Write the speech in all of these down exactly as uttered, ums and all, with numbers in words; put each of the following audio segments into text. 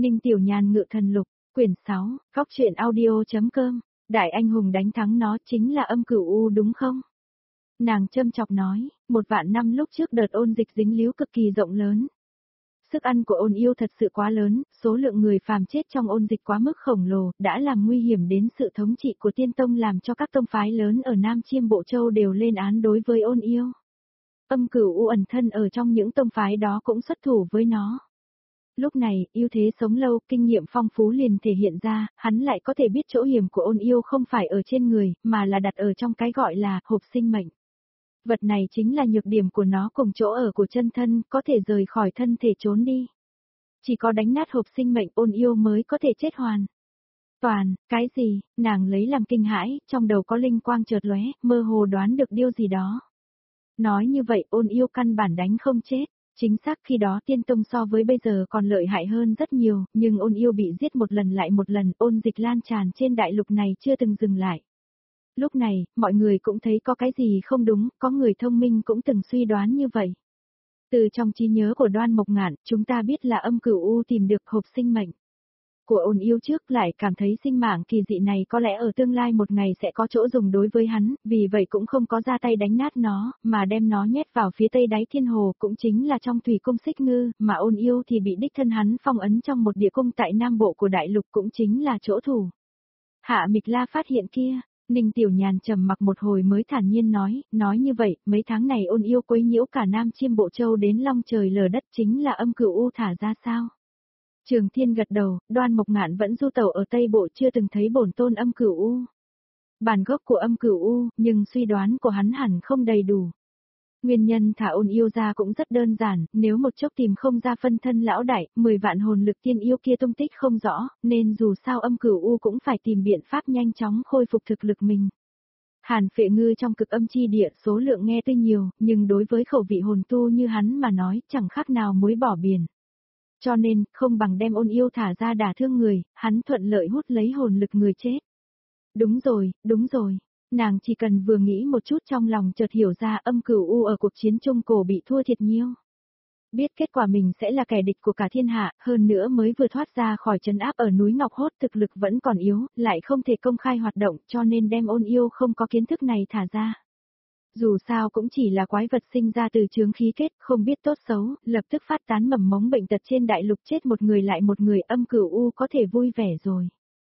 Ninh Tiểu Nhàn ngự thần lục, quyển sáu, góc truyện audio.com, đại anh hùng đánh thắng nó chính là Âm Cửu U đúng không? Nàng châm chọc nói, một vạn năm lúc trước đợt ôn dịch dính líu cực kỳ rộng lớn. Sức ăn của ôn yêu thật sự quá lớn, số lượng người phàm chết trong ôn dịch quá mức khổng lồ, đã làm nguy hiểm đến sự thống trị của tiên tông, làm cho các tông phái lớn ở Nam Chiêm Bộ Châu đều lên án đối với ôn yêu. Âm Cửu U ẩn thân ở trong những tông phái đó cũng xuất thủ với nó. Lúc này, ưu thế sống lâu, kinh nghiệm phong phú liền thể hiện ra, hắn lại có thể biết chỗ hiểm của ôn yêu không phải ở trên người, mà là đặt ở trong cái gọi là hộp sinh mệnh. Vật này chính là nhược điểm của nó cùng chỗ ở của chân thân, có thể rời khỏi thân thể trốn đi. Chỉ có đánh nát hộp sinh mệnh ôn yêu mới có thể chết hoàn. Toàn, cái gì, nàng lấy làm kinh hãi, trong đầu có linh quang chợt lóe, mơ hồ đoán được điều gì đó. Nói như vậy ôn yêu căn bản đánh không chết. Chính xác khi đó tiên tông so với bây giờ còn lợi hại hơn rất nhiều, nhưng ôn yêu bị giết một lần lại một lần, ôn dịch lan tràn trên đại lục này chưa từng dừng lại. Lúc này, mọi người cũng thấy có cái gì không đúng, có người thông minh cũng từng suy đoán như vậy. Từ trong trí nhớ của Đoan Mộc Ngạn, chúng ta biết là Âm Cửu U tìm được hộp sinh mệnh của ôn yêu trước, lại cảm thấy sinh mạng kỳ dị này có lẽ ở tương lai một ngày sẽ có chỗ dùng đối với hắn, vì vậy cũng không có ra tay đánh nát nó, mà đem nó nhét vào phía tây đáy thiên hồ, cũng chính là trong thủy cung Xích Ngư, mà ôn yêu thì bị đích thân hắn phong ấn trong một địa cung tại nam bộ của đại lục, cũng chính là chỗ thủ. Hạ Mịch La phát hiện kia. Ninh Tiểu Nhàn trầm mặc một hồi mới thản nhiên nói, nói như vậy, mấy tháng này ôn yêu quấy nhiễu cả Nam Chiêm Bộ Châu đến long trời lở đất, chính là Âm Cửu U thả ra sao? Trường Thiên gật đầu, Đoan Mộc Ngạn vẫn du tẩu ở Tây Bộ chưa từng thấy bổn tôn Âm Cửu U. Bản gốc của Âm Cửu U, nhưng suy đoán của hắn hẳn không đầy đủ. Nguyên nhân thả ôn yêu ra cũng rất đơn giản, nếu một chốc tìm không ra phân thân lão đại, mười vạn hồn lực tiên yêu kia tung tích không rõ, nên dù sao Âm Cửu U cũng phải tìm biện pháp nhanh chóng khôi phục thực lực mình. Hàn Phệ Ngư trong cực âm chi địa số lượng nghe tuy nhiều, nhưng đối với khẩu vị hồn tu như hắn mà nói chẳng khác nào muối bỏ biển. Cho nên, không bằng đem ôn yêu thả ra đả thương người, hắn thuận lợi hút lấy hồn lực người chết. Đúng rồi, đúng rồi. Nàng chỉ cần vừa nghĩ một chút trong lòng chợt hiểu ra Âm Cửu U ở cuộc chiến Trung Cổ bị thua thiệt nhiêu. Biết kết quả mình sẽ là kẻ địch của cả thiên hạ, hơn nữa mới vừa thoát ra khỏi trấn áp ở núi Ngọc Hốt, thực lực vẫn còn yếu, lại không thể công khai hoạt động, cho nên đem ôn yêu không có kiến thức này thả ra. Dù sao cũng chỉ là quái vật sinh ra từ chướng khí kết, không biết tốt xấu, lập tức phát tán mầm mống bệnh tật trên đại lục, chết một người lại một người, Âm Cửu U có thể vui vẻ rồi.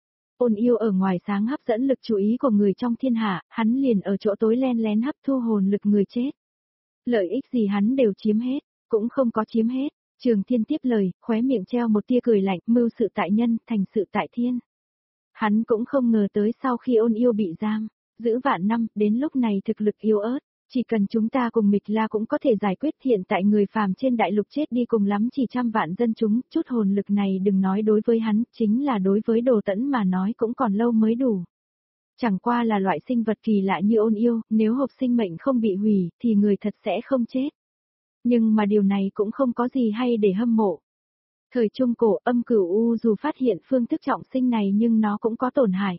Ôn yêu ở ngoài sáng hấp dẫn lực chú ý của người trong thiên hạ, hắn liền ở chỗ tối len lén hấp thu hồn lực người chết. Lợi ích gì hắn đều chiếm hết, cũng không có chiếm hết. Trường Thiên tiếp lời, khóe miệng treo một tia cười lạnh, mưu sự tại nhân, thành sự tại thiên. Hắn cũng không ngờ tới sau khi ôn yêu bị giam, giữ vạn năm, đến lúc này thực lực yếu ớt. Chỉ cần chúng ta cùng Mịch La cũng có thể giải quyết, hiện tại người phàm trên đại lục chết đi cùng lắm chỉ trăm vạn dân chúng, chút hồn lực này đừng nói đối với hắn, chính là đối với Đồ Tẫn mà nói cũng còn lâu mới đủ. Chẳng qua là loại sinh vật kỳ lạ như ôn yêu, nếu hộp sinh mệnh không bị hủy, thì người thật sẽ không chết. Nhưng mà điều này cũng không có gì hay để hâm mộ. Thời Trung Cổ, Âm Cửu U dù phát hiện phương thức trọng sinh này nhưng nó cũng có tổn hại.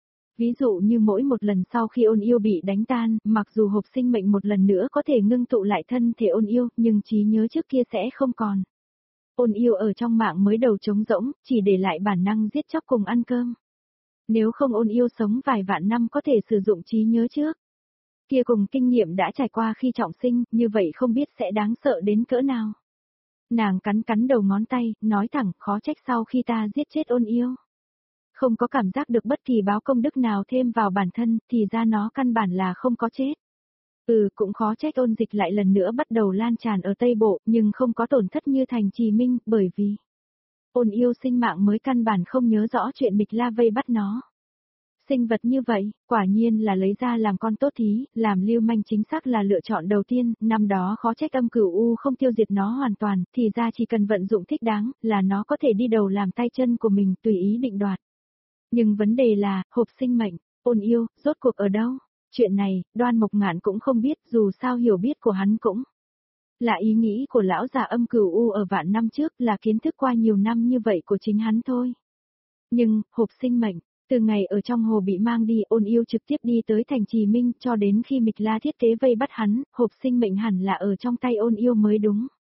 Ví dụ như mỗi một lần sau khi ôn yêu bị đánh tan, mặc dù hộp sinh mệnh một lần nữa có thể ngưng tụ lại thân thể ôn yêu, nhưng trí nhớ trước kia sẽ không còn. Ôn yêu ở trong mạng mới đầu trống rỗng, chỉ để lại bản năng giết chóc cùng ăn cơm. Nếu không ôn yêu sống vài vạn năm có thể sử dụng trí nhớ trước kia cùng kinh nghiệm đã trải qua khi trọng sinh, như vậy không biết sẽ đáng sợ đến cỡ nào. Nàng cắn cắn đầu ngón tay, nói thẳng, khó trách sau khi ta giết chết ôn yêu. Không có cảm giác được bất kỳ báo công đức nào thêm vào bản thân, thì ra nó căn bản là không có chết. Ừ, cũng khó trách ôn dịch lại lần nữa bắt đầu lan tràn ở Tây Bộ, nhưng không có tổn thất như Thành Trì Minh, bởi vì ôn yêu sinh mạng mới căn bản không nhớ rõ chuyện Mịch La vây bắt nó. Sinh vật như vậy, quả nhiên là lấy ra làm con tốt thí, làm lưu manh chính xác là lựa chọn đầu tiên, năm đó khó trách Âm Cửu U không tiêu diệt nó hoàn toàn, thì ra chỉ cần vận dụng thích đáng, là nó có thể đi đầu làm tay chân của mình, tùy ý định đoạt. Nhưng vấn đề là, hộp sinh mệnh, ôn yêu, rốt cuộc ở đâu? Chuyện này, Đoan Mộc Ngạn cũng không biết, dù sao hiểu biết của hắn cũng là ý nghĩ của lão già Âm Cửu U ở vạn năm trước, là kiến thức qua nhiều năm như vậy của chính hắn thôi. Nhưng, hộp sinh mệnh, từ ngày ở trong hồ bị mang đi, ôn yêu trực tiếp đi tới Thành Trì Minh, cho đến khi Mịch La thiết kế vây bắt hắn, hộp sinh mệnh hẳn là ở trong tay ôn yêu mới đúng.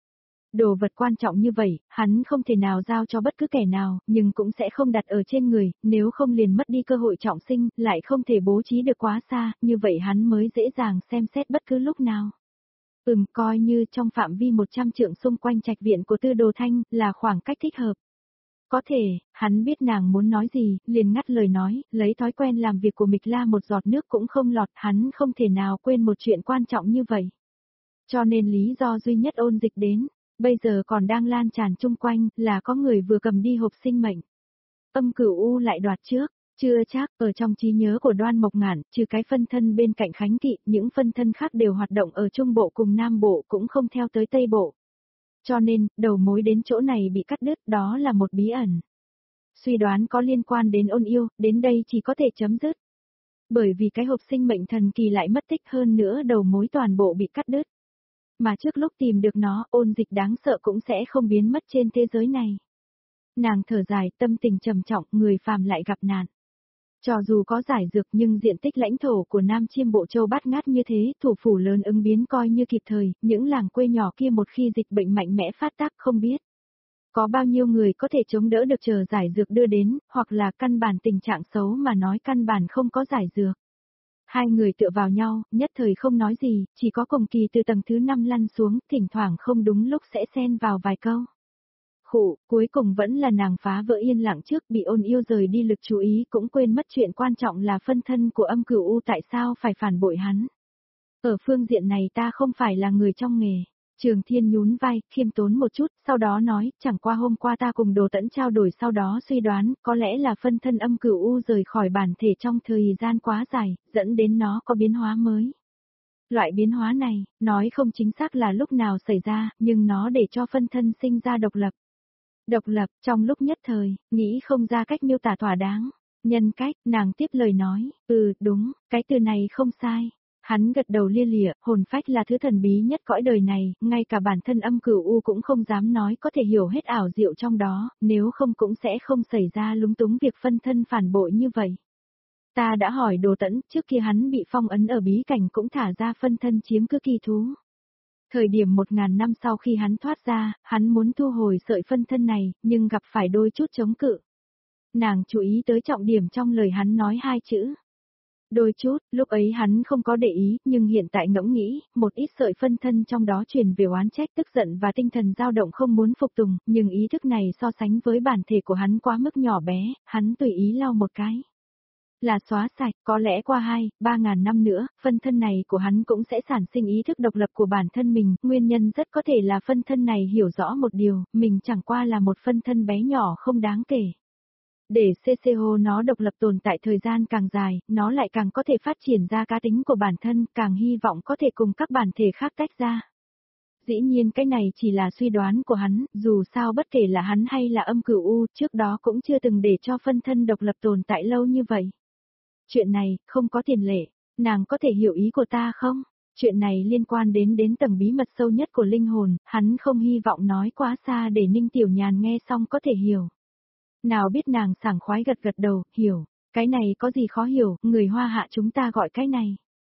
Đồ vật quan trọng như vậy, hắn không thể nào giao cho bất cứ kẻ nào, nhưng cũng sẽ không đặt ở trên người, nếu không liền mất đi cơ hội trọng sinh, lại không thể bố trí được quá xa, như vậy hắn mới dễ dàng xem xét bất cứ lúc nào. Ừm, coi như trong phạm vi một trăm trượng xung quanh trạch viện của Tư Đồ Thanh, là khoảng cách thích hợp. Có thể, hắn biết nàng muốn nói gì, liền ngắt lời nói, lấy thói quen làm việc của Mịch La một giọt nước cũng không lọt, hắn không thể nào quên một chuyện quan trọng như vậy. Cho nên lý do duy nhất Ôn Dịch đến, bây giờ còn đang lan tràn chung quanh, là có người vừa cầm đi hộp sinh mệnh. Âm Cửu U lại đoạt trước, chưa chắc, ở trong trí nhớ của Đoan Mộc Ngạn, trừ cái phân thân bên cạnh Khánh Kỵ, những phân thân khác đều hoạt động ở Trung Bộ cùng Nam Bộ cũng không theo tới Tây Bộ. Cho nên, đầu mối đến chỗ này bị cắt đứt, đó là một bí ẩn. Suy đoán có liên quan đến Ôn Yêu, đến đây chỉ có thể chấm dứt. Bởi vì cái hộp sinh mệnh thần kỳ lại mất tích, hơn nữa đầu mối toàn bộ bị cắt đứt. Mà trước lúc tìm được nó, Ôn Dịch đáng sợ cũng sẽ không biến mất trên thế giới này. Nàng thở dài, tâm tình trầm trọng, người phàm lại gặp nạn. Cho dù có giải dược nhưng diện tích lãnh thổ của Nam Chiêm Bộ Châu bát ngát như thế, thủ phủ lớn ứng biến coi như kịp thời, những làng quê nhỏ kia một khi dịch bệnh mạnh mẽ phát tác không biết. Có bao nhiêu người có thể chống đỡ được chờ giải dược đưa đến, hoặc là căn bản tình trạng xấu mà nói căn bản không có giải dược. Hai người tựa vào nhau, nhất thời không nói gì, chỉ có Cùng Kỳ từ tầng thứ năm lăn xuống, thỉnh thoảng không đúng lúc sẽ xen vào vài câu. Khụ, cuối cùng vẫn là nàng phá vỡ yên lặng trước, bị Ôn Yêu rời đi lực chú ý, cũng quên mất chuyện quan trọng là phân thân của Âm Cửu U tại sao phải phản bội hắn. Ở phương diện này ta không phải là người trong nghề. Trường Thiên nhún vai, khiêm tốn một chút, sau đó nói, chẳng qua hôm qua ta cùng Đồ Tẫn trao đổi, sau đó suy đoán, có lẽ là phân thân Âm Cửu U rời khỏi bản thể trong thời gian quá dài, dẫn đến nó có biến hóa mới. Loại biến hóa này, nói không chính xác là lúc nào xảy ra, nhưng nó để cho phân thân sinh ra độc lập. Độc lập, trong lúc nhất thời, nghĩ không ra cách miêu tả thỏa đáng. Nhân cách, nàng tiếp lời nói, ừ, đúng, cái từ này không sai. Hắn gật đầu lia lịa, hồn phách là thứ thần bí nhất cõi đời này, ngay cả bản thân Âm Cửu U cũng không dám nói có thể hiểu hết ảo diệu trong đó, nếu không cũng sẽ không xảy ra lúng túng việc phân thân phản bội như vậy. Ta đã hỏi Đồ Tẫn, trước kia hắn bị phong ấn ở bí cảnh cũng thả ra phân thân chiếm cứ kỳ thú. Thời điểm một ngàn năm sau khi hắn thoát ra, hắn muốn thu hồi sợi phân thân này, nhưng gặp phải đôi chút chống cự. Nàng chú ý tới trọng điểm trong lời hắn nói hai chữ. Đôi chút, lúc ấy hắn không có để ý, nhưng hiện tại ngẫm nghĩ, một ít sợi phân thân trong đó truyền về oán trách, tức giận và tinh thần dao động không muốn phục tùng, nhưng ý thức này so sánh với bản thể của hắn quá mức nhỏ bé, hắn tùy ý lau một cái. Là xóa sạch, có lẽ qua hai, ba ngàn năm nữa, phân thân này của hắn cũng sẽ sản sinh ý thức độc lập của bản thân mình, nguyên nhân rất có thể là phân thân này hiểu rõ một điều, mình chẳng qua là một phân thân bé nhỏ không đáng kể. Để xê xê ô nó độc lập tồn tại thời gian càng dài, nó lại càng có thể phát triển ra cá tính của bản thân, càng hy vọng có thể cùng các bản thể khác tách ra. Dĩ nhiên cái này chỉ là suy đoán của hắn, dù sao bất kể là hắn hay là Âm Cửu U, trước đó cũng chưa từng để cho phân thân độc lập tồn tại lâu như vậy. Chuyện này, không có tiền lệ, nàng có thể hiểu ý của ta không? Chuyện này liên quan đến đến tầng bí mật sâu nhất của linh hồn, hắn không hy vọng nói quá xa để Ninh Tiểu Nhàn nghe xong có thể hiểu. Nào biết nàng sảng khoái gật gật đầu, hiểu, cái này có gì khó hiểu, người Hoa Hạ chúng ta gọi cái này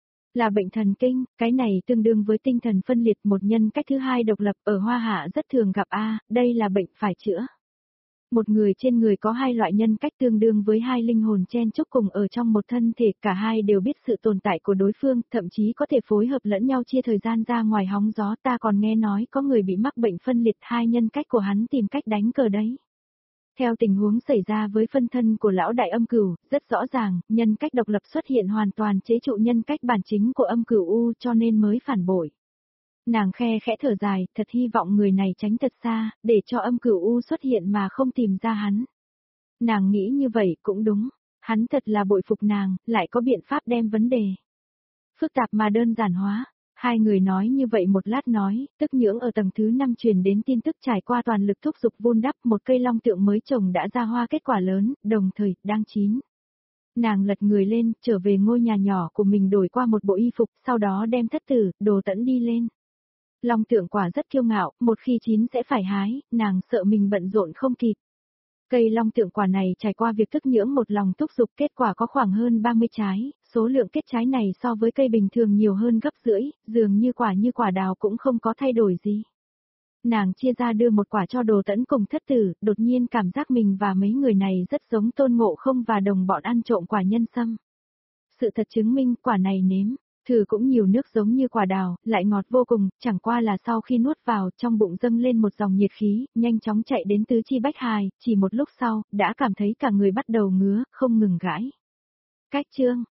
là bệnh thần kinh, cái này tương đương với tinh thần phân liệt, một nhân cách thứ hai độc lập ở Hoa Hạ rất thường gặp a, đây là bệnh phải chữa. Một người trên người có hai loại nhân cách tương đương với hai linh hồn chen chúc cùng ở trong một thân thể, cả hai đều biết sự tồn tại của đối phương, thậm chí có thể phối hợp lẫn nhau chia thời gian ra ngoài hóng gió, ta còn nghe nói có người bị mắc bệnh phân liệt, hai nhân cách của hắn tìm cách đánh cờ đấy. Theo tình huống xảy ra với phân thân của lão đại Âm Cửu, rất rõ ràng, nhân cách độc lập xuất hiện hoàn toàn chế trụ nhân cách bản chính của Âm Cửu U cho nên mới phản bội. Nàng khe khẽ thở dài, thật hy vọng người này tránh thật xa, để cho Âm Cửu U xuất hiện mà không tìm ra hắn. Nàng nghĩ như vậy cũng đúng, hắn thật là bội phục nàng, lại có biện pháp đem vấn đề phức tạp mà đơn giản hóa. Hai người nói như vậy một lát nói, tức nhưỡng ở tầng thứ năm truyền đến tin tức trải qua toàn lực thúc giục vun đắp, một cây long tượng mới trồng đã ra hoa kết quả lớn, đồng thời, đang chín. Nàng lật người lên, trở về ngôi nhà nhỏ của mình đổi qua một bộ y phục, sau đó đem Thất Tử, Đồ Tẫn đi lên. Long tượng quả rất kiêu ngạo, một khi chín sẽ phải hái, nàng sợ mình bận rộn không kịp. Cây long tượng quả này trải qua việc thức nhưỡng một lòng thúc giục, kết quả có khoảng hơn ba mươi trái, số lượng kết trái này so với cây bình thường nhiều hơn gấp rưỡi, dường như quả như quả đào cũng không có thay đổi gì. Nàng chia ra đưa một quả cho Đồ Tẫn cùng thất tử, đột nhiên cảm giác mình và mấy người này rất giống Tôn Ngộ Không và đồng bọn ăn trộm quả nhân sâm. Sự thật chứng minh quả này nếm, thử cũng nhiều nước giống như quả đào, lại ngọt vô cùng, chẳng qua là sau khi nuốt vào, trong bụng dâng lên một dòng nhiệt khí, nhanh chóng chạy đến tứ chi bách hài, chỉ một lúc sau, đã cảm thấy cả người bắt đầu ngứa, không ngừng gãi. Cách chương